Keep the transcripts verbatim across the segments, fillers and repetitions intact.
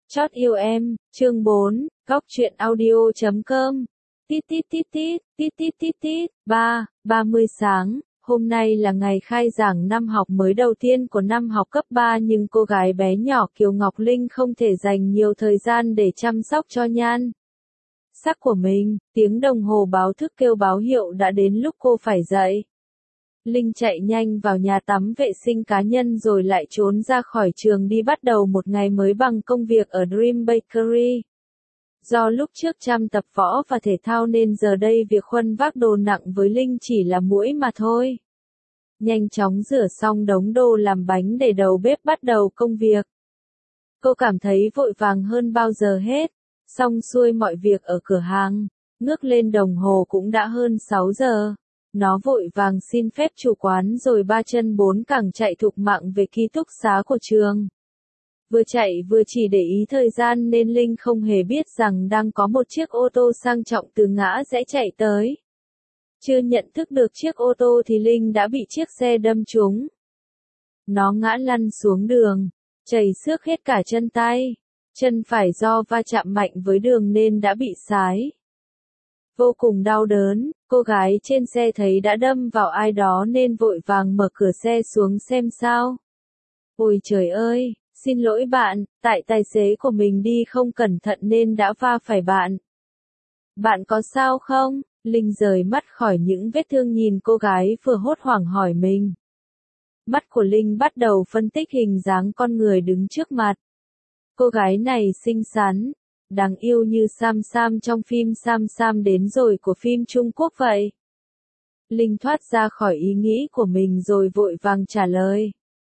Chót yêu em, chương bốn, góc truyện audio chấm com. Tít tít tít tít, tít tít tít tít, ba, ba mươi sáng, hôm nay là ngày khai giảng năm học mới đầu tiên của năm học cấp ba nhưng cô gái bé nhỏ Kiều Ngọc Linh không thể dành nhiều thời gian để chăm sóc cho nhan sắc của mình, tiếng đồng hồ báo thức kêu báo hiệu đã đến lúc cô phải dậy. Linh chạy nhanh vào nhà tắm vệ sinh cá nhân rồi lại trốn ra khỏi trường đi bắt đầu một ngày mới bằng công việc ở Dream Bakery. Do lúc trước chăm tập võ và thể thao nên giờ đây việc khuân vác đồ nặng với Linh chỉ là muỗi mà thôi. Nhanh chóng rửa xong đống đồ làm bánh để đầu bếp bắt đầu công việc. Cô cảm thấy vội vàng hơn bao giờ hết, xong xuôi mọi việc ở cửa hàng, ngước lên đồng hồ cũng đã hơn sáu giờ. Nó vội vàng xin phép chủ quán rồi ba chân bốn cẳng chạy thục mạng về ký túc xá của trường. Vừa chạy vừa chỉ để ý thời gian nên Linh không hề biết rằng đang có một chiếc ô tô sang trọng từ ngã rẽ chạy tới. Chưa nhận thức được chiếc ô tô thì Linh đã bị chiếc xe đâm trúng. Nó ngã lăn xuống đường, chảy xước hết cả chân tay. Chân phải do va chạm mạnh với đường nên đã bị sái. Vô cùng đau đớn, cô gái trên xe thấy đã đâm vào ai đó nên vội vàng mở cửa xe xuống xem sao. Ôi trời ơi, xin lỗi bạn, tại tài xế của mình đi không cẩn thận nên đã va phải bạn. Bạn có sao không? Linh rời mắt khỏi những vết thương nhìn cô gái vừa hốt hoảng hỏi mình. Mắt của Linh bắt đầu phân tích hình dáng con người đứng trước mặt. Cô gái này xinh xắn, đáng yêu như Sam Sam trong phim Sam Sam đến rồi của phim Trung Quốc vậy. Linh thoát ra khỏi ý nghĩ của mình rồi vội vàng trả lời.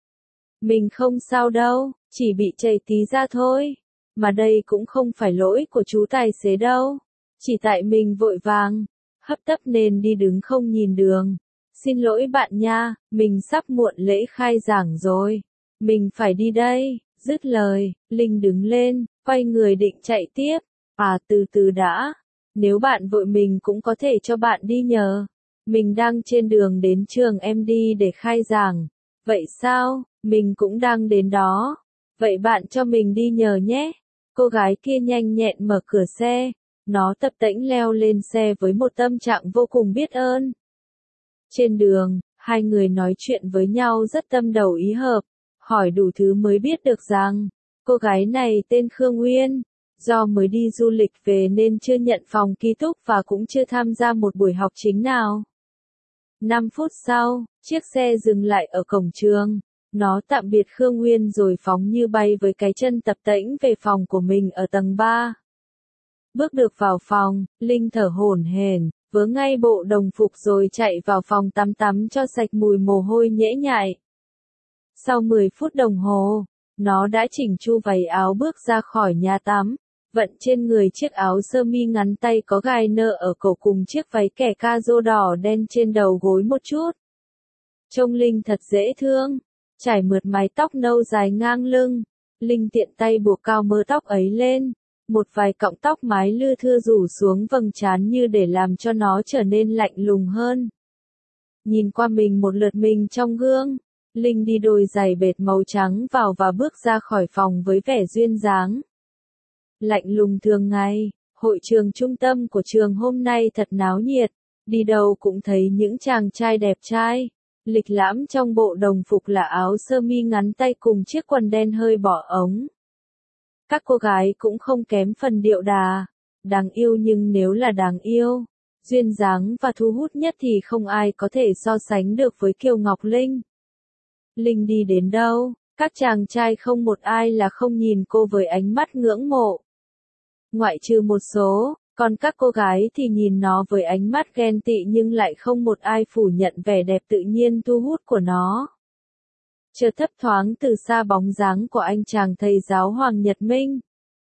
Mình không sao đâu, chỉ bị chảy tí ra thôi. Mà đây cũng không phải lỗi của chú tài xế đâu. Chỉ tại mình vội vàng, hấp tấp nên đi đứng không nhìn đường. Xin lỗi bạn nha, mình sắp muộn lễ khai giảng rồi. Mình phải đi đây. Dứt lời, Linh đứng lên, quay người định chạy tiếp. À từ từ đã. Nếu bạn vội mình cũng có thể cho bạn đi nhờ. Mình đang trên đường đến trường em đi để khai giảng. Vậy sao? Mình cũng đang đến đó. Vậy bạn cho mình đi nhờ nhé. Cô gái kia nhanh nhẹn mở cửa xe. Nó tập tễnh leo lên xe với một tâm trạng vô cùng biết ơn. Trên đường, hai người nói chuyện với nhau rất tâm đầu ý hợp. Hỏi đủ thứ mới biết được rằng, cô gái này tên Khương Uyên, do mới đi du lịch về nên chưa nhận phòng ký túc và cũng chưa tham gia một buổi học chính nào. năm phút sau, chiếc xe dừng lại ở cổng trường, nó tạm biệt Khương Uyên rồi phóng như bay với cái chân tập tễnh về phòng của mình ở tầng ba. Bước được vào phòng, Linh thở hổn hển, vớ ngay bộ đồng phục rồi chạy vào phòng tắm tắm cho sạch mùi mồ hôi nhễ nhại. Sau mười phút đồng hồ, nó đã chỉnh chu váy áo bước ra khỏi nhà tắm, vận trên người chiếc áo sơ mi ngắn tay có gai nơ ở cổ cùng chiếc váy kẻ ca rô đỏ đen trên đầu gối một chút. Trông Linh thật dễ thương, trải mượt mái tóc nâu dài ngang lưng, Linh tiện tay buộc cao mớ tóc ấy lên, một vài cọng tóc mái lưa thưa rủ xuống vầng trán như để làm cho nó trở nên lạnh lùng hơn. Nhìn qua mình một lượt mình trong gương. Linh đi đôi giày bệt màu trắng vào và bước ra khỏi phòng với vẻ duyên dáng. Lạnh lùng thường ngày, hội trường trung tâm của trường hôm nay thật náo nhiệt, đi đâu cũng thấy những chàng trai đẹp trai, lịch lãm trong bộ đồng phục là áo sơ mi ngắn tay cùng chiếc quần đen hơi bỏ ống. Các cô gái cũng không kém phần điệu đà, đáng yêu nhưng nếu là đáng yêu, duyên dáng và thu hút nhất thì không ai có thể so sánh được với Kiều Ngọc Linh. Linh đi đến đâu, các chàng trai không một ai là không nhìn cô với ánh mắt ngưỡng mộ. Ngoại trừ một số, còn các cô gái thì nhìn nó với ánh mắt ghen tị nhưng lại không một ai phủ nhận vẻ đẹp tự nhiên thu hút của nó. Chợt thấp thoáng từ xa bóng dáng của anh chàng thầy giáo Hoàng Nhật Minh.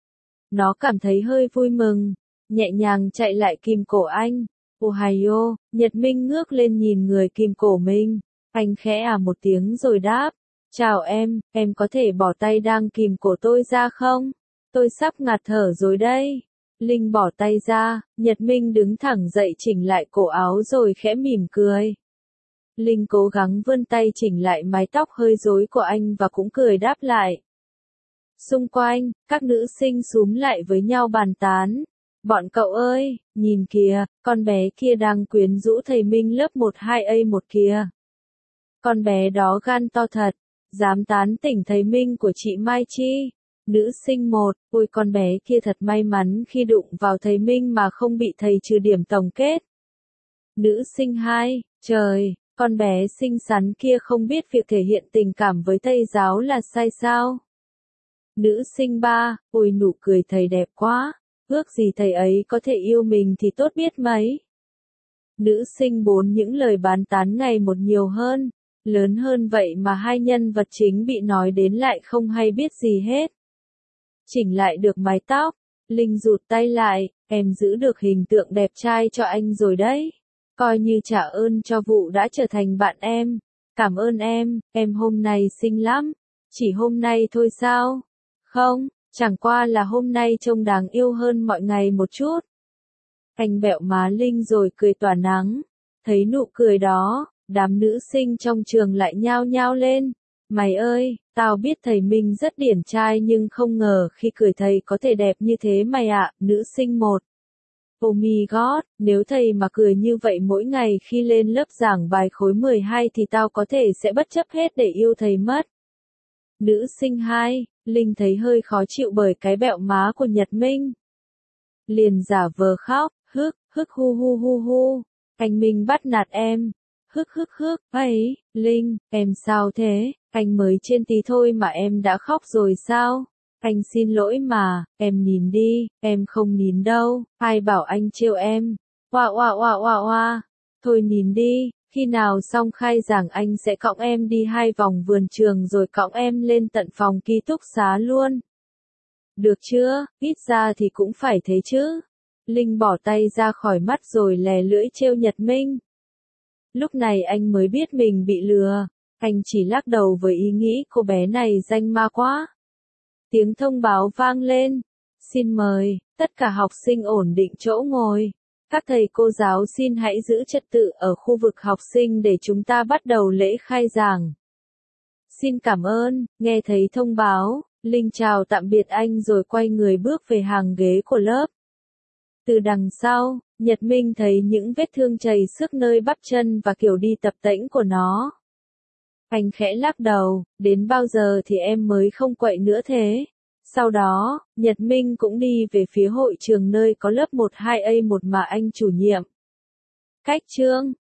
Nó cảm thấy hơi vui mừng, nhẹ nhàng chạy lại kìm cổ anh. Ohio, Nhật Minh ngước lên nhìn người kìm cổ mình. Anh khẽ à một tiếng rồi đáp, chào em, em có thể bỏ tay đang kìm cổ tôi ra không? Tôi sắp ngạt thở rồi đây. Linh bỏ tay ra, Nhật Minh đứng thẳng dậy chỉnh lại cổ áo rồi khẽ mỉm cười. Linh cố gắng vươn tay chỉnh lại mái tóc hơi rối của anh và cũng cười đáp lại. Xung quanh, các nữ sinh xúm lại với nhau bàn tán. Bọn cậu ơi, nhìn kìa, con bé kia đang quyến rũ thầy Minh lớp một hai A một kìa. Con bé đó gan to thật, dám tán tỉnh thầy Minh của chị Mai Chi. Nữ sinh một, ôi con bé kia thật may mắn khi đụng vào thầy Minh mà không bị thầy trừ điểm tổng kết. Nữ sinh hai, trời, con bé xinh xắn kia không biết việc thể hiện tình cảm với thầy giáo là sai sao. Nữ sinh ba, ôi nụ cười thầy đẹp quá, ước gì thầy ấy có thể yêu mình thì tốt biết mấy. Nữ sinh bốn, những lời bàn tán ngày một nhiều hơn, lớn hơn vậy mà hai nhân vật chính bị nói đến lại không hay biết gì hết. Chỉnh lại được mái tóc, Linh rụt tay lại, em giữ được hình tượng đẹp trai cho anh rồi đấy. Coi như trả ơn cho vụ đã trở thành bạn em. Cảm ơn em, em hôm nay xinh lắm. Chỉ hôm nay thôi sao? Không, chẳng qua là hôm nay trông đáng yêu hơn mọi ngày một chút. Anh bẹo má Linh rồi cười tỏa nắng. Thấy nụ cười đó, đám nữ sinh trong trường lại nhao nhao lên. Mày ơi, tao biết thầy Minh rất điển trai nhưng không ngờ khi cười thầy có thể đẹp như thế mày ạ. Nữ sinh một. Oh my god, nếu thầy mà cười như vậy mỗi ngày khi lên lớp giảng bài khối mười hai thì tao có thể sẽ bất chấp hết để yêu thầy mất. Nữ sinh hai, Linh thấy hơi khó chịu bởi cái bẹo má của Nhật Minh. Liền giả vờ khóc, hức, hức hu hu hu hu, anh Minh bắt nạt em. Hức hức hức, ấy, Linh, em sao thế, anh mới trên tí thôi mà em đã khóc rồi sao? Anh xin lỗi mà, em nín đi, em không nín đâu, ai bảo anh trêu em. Oa oa oa oa oa, thôi nín đi, khi nào xong khai giảng anh sẽ cõng em đi hai vòng vườn trường rồi cõng em lên tận phòng ký túc xá luôn. Được chưa, ít ra thì cũng phải thế chứ. Linh bỏ tay ra khỏi mắt rồi lè lưỡi trêu Nhật Minh. Lúc này anh mới biết mình bị lừa, anh chỉ lắc đầu với ý nghĩ cô bé này danh ma quá. Tiếng thông báo vang lên. Xin mời, tất cả học sinh ổn định chỗ ngồi. Các thầy cô giáo xin hãy giữ trật tự ở khu vực học sinh để chúng ta bắt đầu lễ khai giảng. Xin cảm ơn, nghe thấy thông báo, Linh chào tạm biệt anh rồi quay người bước về hàng ghế của lớp. Từ đằng sau, Nhật Minh thấy những vết thương chảy xước nơi bắp chân và kiểu đi tập tễnh của nó. Anh khẽ lắc đầu, đến bao giờ thì em mới không quậy nữa thế? Sau đó, Nhật Minh cũng đi về phía hội trường nơi có lớp một hai A một mà anh chủ nhiệm. Cách chương